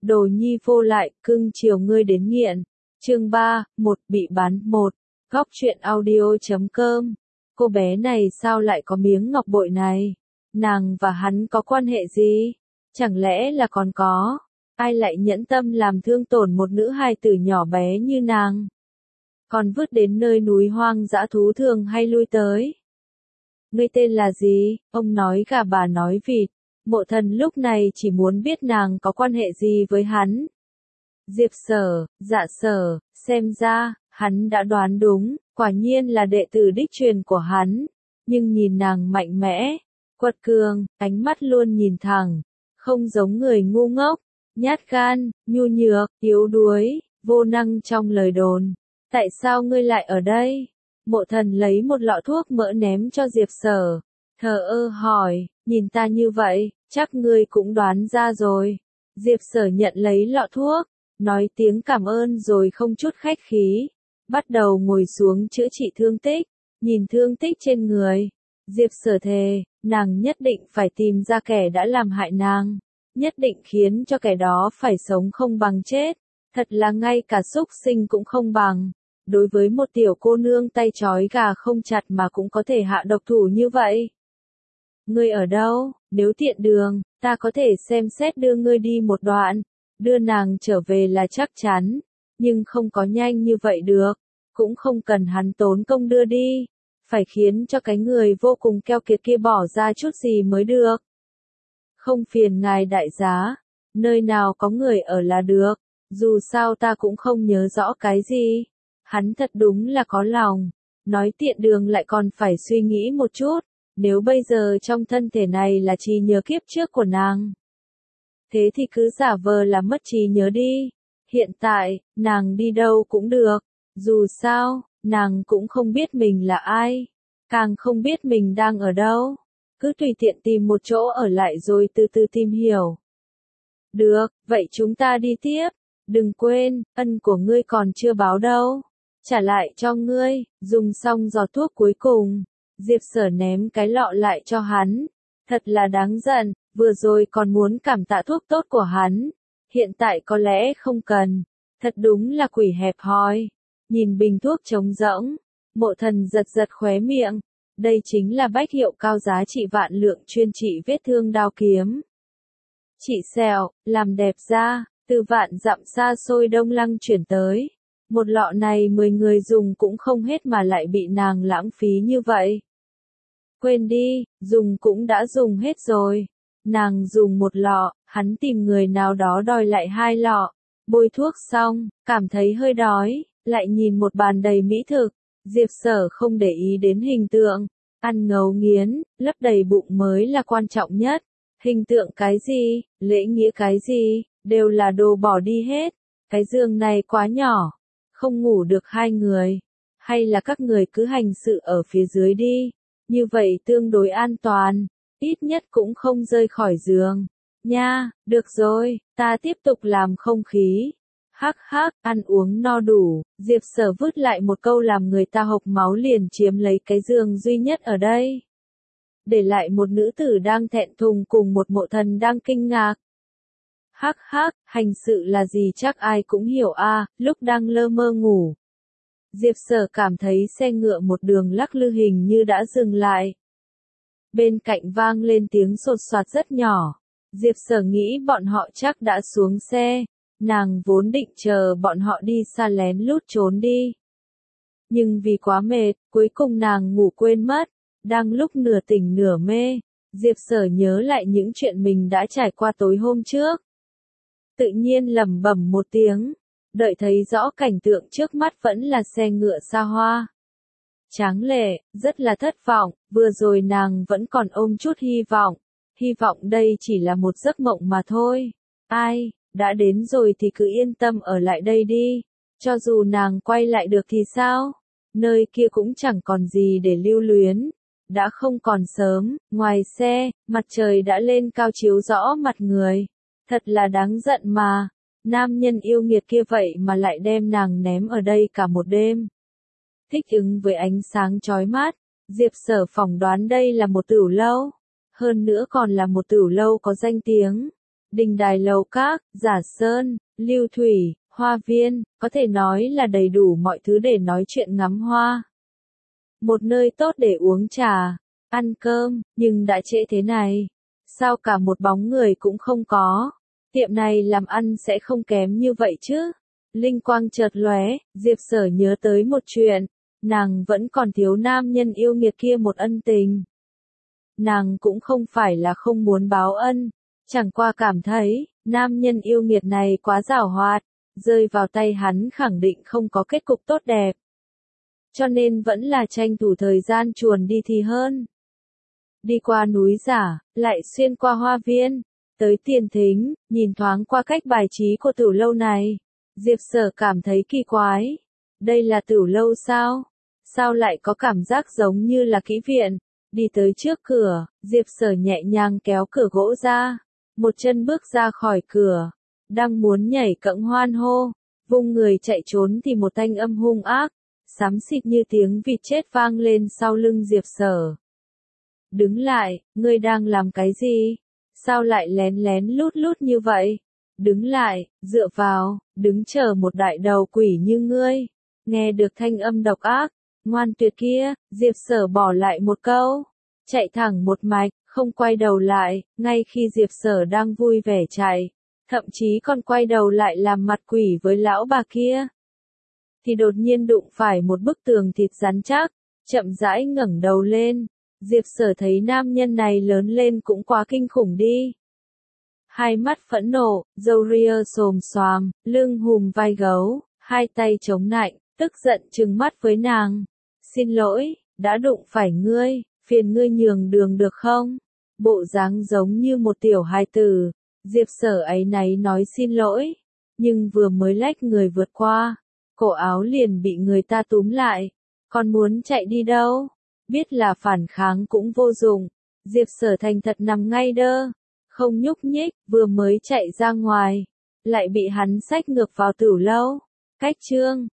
đồ nhi vô lại, cưng chiều ngươi đến nghiện. Chương 3, bị bán 1. Góc truyện audio.com. Cô bé này sao lại có miếng ngọc bội này? Nàng và hắn có quan hệ gì? Chẳng lẽ là còn có? Ai lại nhẫn tâm làm thương tổn một nữ hài tử nhỏ bé như nàng? Còn vứt đến nơi núi hoang dã thú thường hay lui tới? Ngươi tên là gì? Ông nói gà bà nói vịt. Mộ Thần lúc này chỉ muốn biết nàng có quan hệ gì với hắn. Diệp Sở, Dạ Sở, xem ra, hắn đã đoán đúng, quả nhiên là đệ tử đích truyền của hắn. Nhưng nhìn nàng mạnh mẽ, quật cường, ánh mắt luôn nhìn thẳng, không giống người ngu ngốc, nhát gan, nhu nhược, yếu đuối, vô năng trong lời đồn. Tại sao ngươi lại ở đây? Mộ Thần lấy một lọ thuốc mỡ ném cho Diệp Sở, thờ ơ hỏi, nhìn ta như vậy, chắc ngươi cũng đoán ra rồi. Diệp Sở nhận lấy lọ thuốc, nói tiếng cảm ơn rồi không chút khách khí, bắt đầu ngồi xuống chữa trị thương tích, nhìn thương tích trên người. Diệp Sở thề, nàng nhất định phải tìm ra kẻ đã làm hại nàng, nhất định khiến cho kẻ đó phải sống không bằng chết, thật là ngay cả súc sinh cũng không bằng. Đối với một tiểu cô nương tay trói gà không chặt mà cũng có thể hạ độc thủ như vậy. Ngươi ở đâu? Nếu tiện đường, ta có thể xem xét đưa ngươi đi một đoạn, đưa nàng trở về là chắc chắn, nhưng không có nhanh như vậy được, cũng không cần hắn tốn công đưa đi, phải khiến cho cái người vô cùng keo kiệt kia bỏ ra chút gì mới được. Không phiền ngài đại giá, nơi nào có người ở là được, dù sao ta cũng không nhớ rõ cái gì. Hắn thật đúng là có lòng, nói tiện đường lại còn phải suy nghĩ một chút, nếu bây giờ trong thân thể này là trí nhớ kiếp trước của nàng. Thế thì cứ giả vờ là mất trí nhớ đi, hiện tại, nàng đi đâu cũng được, dù sao, nàng cũng không biết mình là ai, càng không biết mình đang ở đâu, cứ tùy tiện tìm một chỗ ở lại rồi từ từ tìm hiểu. Được, vậy chúng ta đi tiếp, đừng quên, ân của ngươi còn chưa báo đâu. Trả lại cho ngươi, dùng xong giọt thuốc cuối cùng. Diệp Sở ném cái lọ lại cho hắn. Thật là đáng giận, vừa rồi còn muốn cảm tạ thuốc tốt của hắn. Hiện tại có lẽ không cần. Thật đúng là quỷ hẹp hòi. Nhìn bình thuốc trống rỗng. Mộ Thần giật giật khóe miệng. Đây chính là bách hiệu cao giá trị vạn lượng chuyên trị vết thương đao kiếm. Trị sẹo, làm đẹp da, từ vạn dặm xa xôi Đông Lăng chuyển tới. Một lọ này 10 người dùng cũng không hết mà lại bị nàng lãng phí như vậy. Quên đi, dùng cũng đã dùng hết rồi. Nàng dùng một lọ, hắn tìm người nào đó đòi lại 2 lọ. Bôi thuốc xong, cảm thấy hơi đói, lại nhìn một bàn đầy mỹ thực. Diệp Sở không để ý đến hình tượng. Ăn ngấu nghiến, lấp đầy bụng mới là quan trọng nhất. Hình tượng cái gì, lễ nghĩa cái gì, đều là đồ bỏ đi hết. Cái giường này quá nhỏ. Không ngủ được 2 người, hay là các người cứ hành sự ở phía dưới đi, như vậy tương đối an toàn, ít nhất cũng không rơi khỏi giường. Nha, được rồi, ta tiếp tục làm không khí. Hắc hắc, ăn uống no đủ, Diệp Sở vứt lại một câu làm người ta hộc máu liền chiếm lấy cái giường duy nhất ở đây. Để lại một nữ tử đang thẹn thùng cùng một Mộ Thần đang kinh ngạc. Hắc hắc, hành sự là gì chắc ai cũng hiểu a, lúc đang lơ mơ ngủ. Diệp Sở cảm thấy xe ngựa một đường lắc lư hình như đã dừng lại. Bên cạnh vang lên tiếng sột soạt rất nhỏ. Diệp Sở nghĩ bọn họ chắc đã xuống xe, nàng vốn định chờ bọn họ đi xa lén lút trốn đi. Nhưng vì quá mệt, cuối cùng nàng ngủ quên mất, đang lúc nửa tỉnh nửa mê, Diệp Sở nhớ lại những chuyện mình đã trải qua tối hôm trước. Tự nhiên lẩm bẩm một tiếng, đợi thấy rõ cảnh tượng trước mắt vẫn là xe ngựa xa hoa. Tráng lệ, rất là thất vọng, vừa rồi nàng vẫn còn ôm chút hy vọng đây chỉ là một giấc mộng mà thôi. Ai, đã đến rồi thì cứ yên tâm ở lại đây đi, cho dù nàng quay lại được thì sao, nơi kia cũng chẳng còn gì để lưu luyến. Đã không còn sớm, ngoài xe, mặt trời đã lên cao chiếu rõ mặt người. Thật là đáng giận mà, nam nhân yêu nghiệt kia vậy mà lại đem nàng ném ở đây cả một đêm. Thích ứng với ánh sáng chói mắt, Diệp Sở phỏng đoán đây là một tửu lâu, hơn nữa còn là một tửu lâu có danh tiếng. đình đài lầu các, giả sơn, lưu thủy, hoa viên, có thể nói là đầy đủ mọi thứ để nói chuyện ngắm hoa. Một nơi tốt để uống trà, ăn cơm, nhưng đã trễ thế này. Sao cả một bóng người cũng không có? Tiệm này làm ăn sẽ không kém như vậy chứ? Linh quang chợt lóe, Diệp Sở nhớ tới một chuyện. Nàng vẫn còn thiếu nam nhân yêu nghiệt kia một ân tình. Nàng cũng không phải là không muốn báo ân, chẳng qua cảm thấy, nam nhân yêu nghiệt này quá giàu hoạt, rơi vào tay hắn khẳng định không có kết cục tốt đẹp. Cho nên vẫn là tranh thủ thời gian chuồn đi thì hơn. Đi qua núi giả, lại xuyên qua hoa viên, tới tiền thính, nhìn thoáng qua cách bài trí của tiểu lâu này. Diệp Sở cảm thấy kỳ quái. Đây là tiểu lâu sao? Sao lại có cảm giác giống như là kỹ viện? Đi tới trước cửa, Diệp Sở nhẹ nhàng kéo cửa gỗ ra. Một chân bước ra khỏi cửa. Đang muốn nhảy cẫng hoan hô. Vung người chạy trốn thì một thanh âm hung ác. Xám xịt như tiếng vịt chết vang lên sau lưng Diệp Sở. Đứng lại, ngươi đang làm cái gì? Sao lại lén lén lút lút như vậy? Đứng lại, dựa vào, đứng chờ một đại đầu quỷ như ngươi. Nghe được thanh âm độc ác, ngoan tuyệt kia, Diệp Sở bỏ lại một câu. Chạy thẳng một mạch, không quay đầu lại, ngay khi Diệp Sở đang vui vẻ chạy. Thậm chí còn quay đầu lại làm mặt quỷ với lão bà kia. Thì đột nhiên đụng phải một bức tường thịt rắn chắc, chậm rãi ngẩng đầu lên. Diệp Sở thấy nam nhân này lớn lên cũng quá kinh khủng đi. Hai mắt phẫn nộ, râu ria xồm xoàm, lưng hùm vai gấu, hai tay chống nạnh, tức giận trừng mắt với nàng. Xin lỗi, đã đụng phải ngươi, phiền ngươi nhường đường được không? Bộ dáng giống như một tiểu hài tử. Diệp Sở áy náy nói xin lỗi, nhưng vừa mới lách người vượt qua, cổ áo liền bị người ta túm lại. Còn muốn chạy đi đâu? Biết là phản kháng cũng vô dụng. Diệp Sở thành thật nằm ngay đơ, không nhúc nhích, vừa mới chạy ra ngoài, lại bị hắn xách ngược vào tiểu lâu. Cách chương